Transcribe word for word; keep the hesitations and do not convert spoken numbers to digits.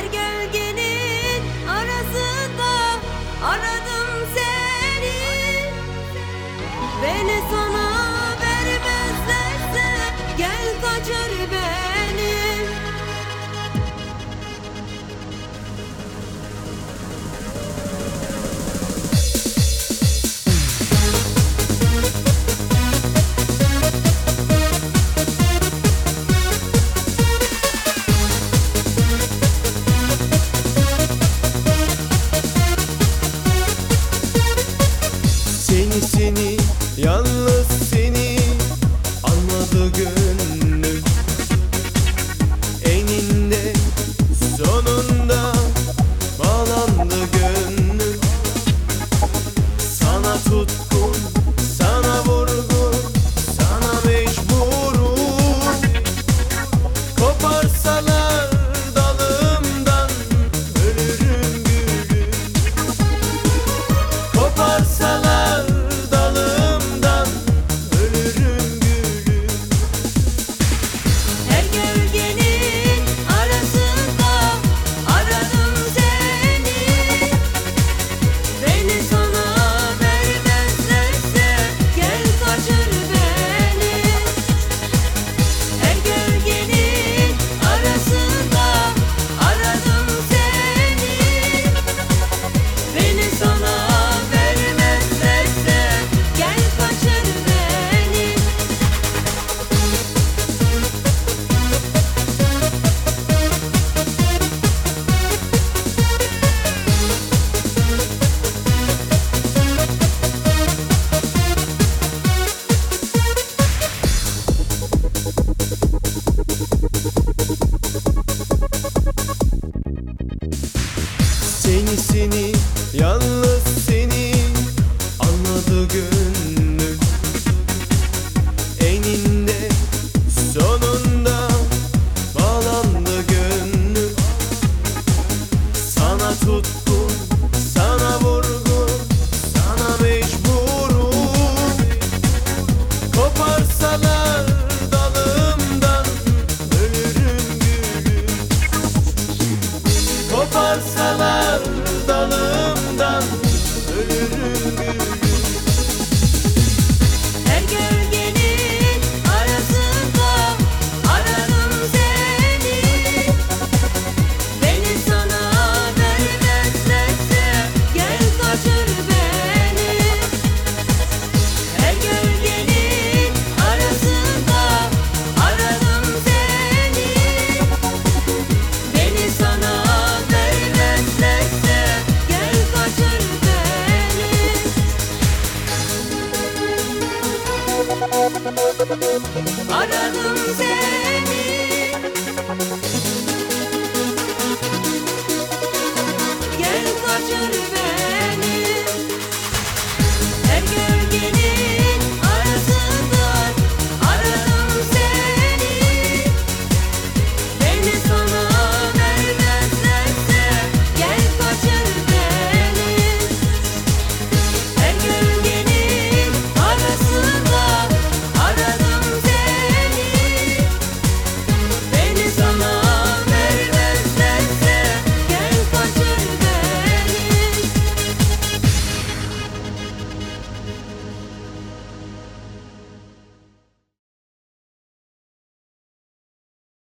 gölgenin arasında aradım seni. Beni sana vermezlerse gel kaçır beni. Seni seni yalnız seni anladı gönlüm. Eninde sonunda bağlandı gönlüm. Sana tutkun, sana vurgun, sana mecburum. Koparsalar dalımdan ölürüm gülüm. Koparsalar dalımdan ölürüm gülüm. Her gölgenin arasında aradım seni. Beni sana vermezlerse gel kaçır beni. Her gölgenin arasında aradım seni. Beni sana vermezlerse gel kaçır beni. Seni seni yalnız seni anladı gönlüm. Eninde sonunda bağlandı gönlüm. Sana tutkun, sana vurgun, sana mecburum. Koparsalar dalımdan ölürüm gülüm. Koparsalar dalımdan ölürüm gülüm. Her gölgenin arasında aradım seni. Beni sana vermezlerse gel kaçır beni. Her gölgenin arasında aradım seni. Beni sana vermezlerse gel kaçır beni. Aradım seni. Gel kaçır beni.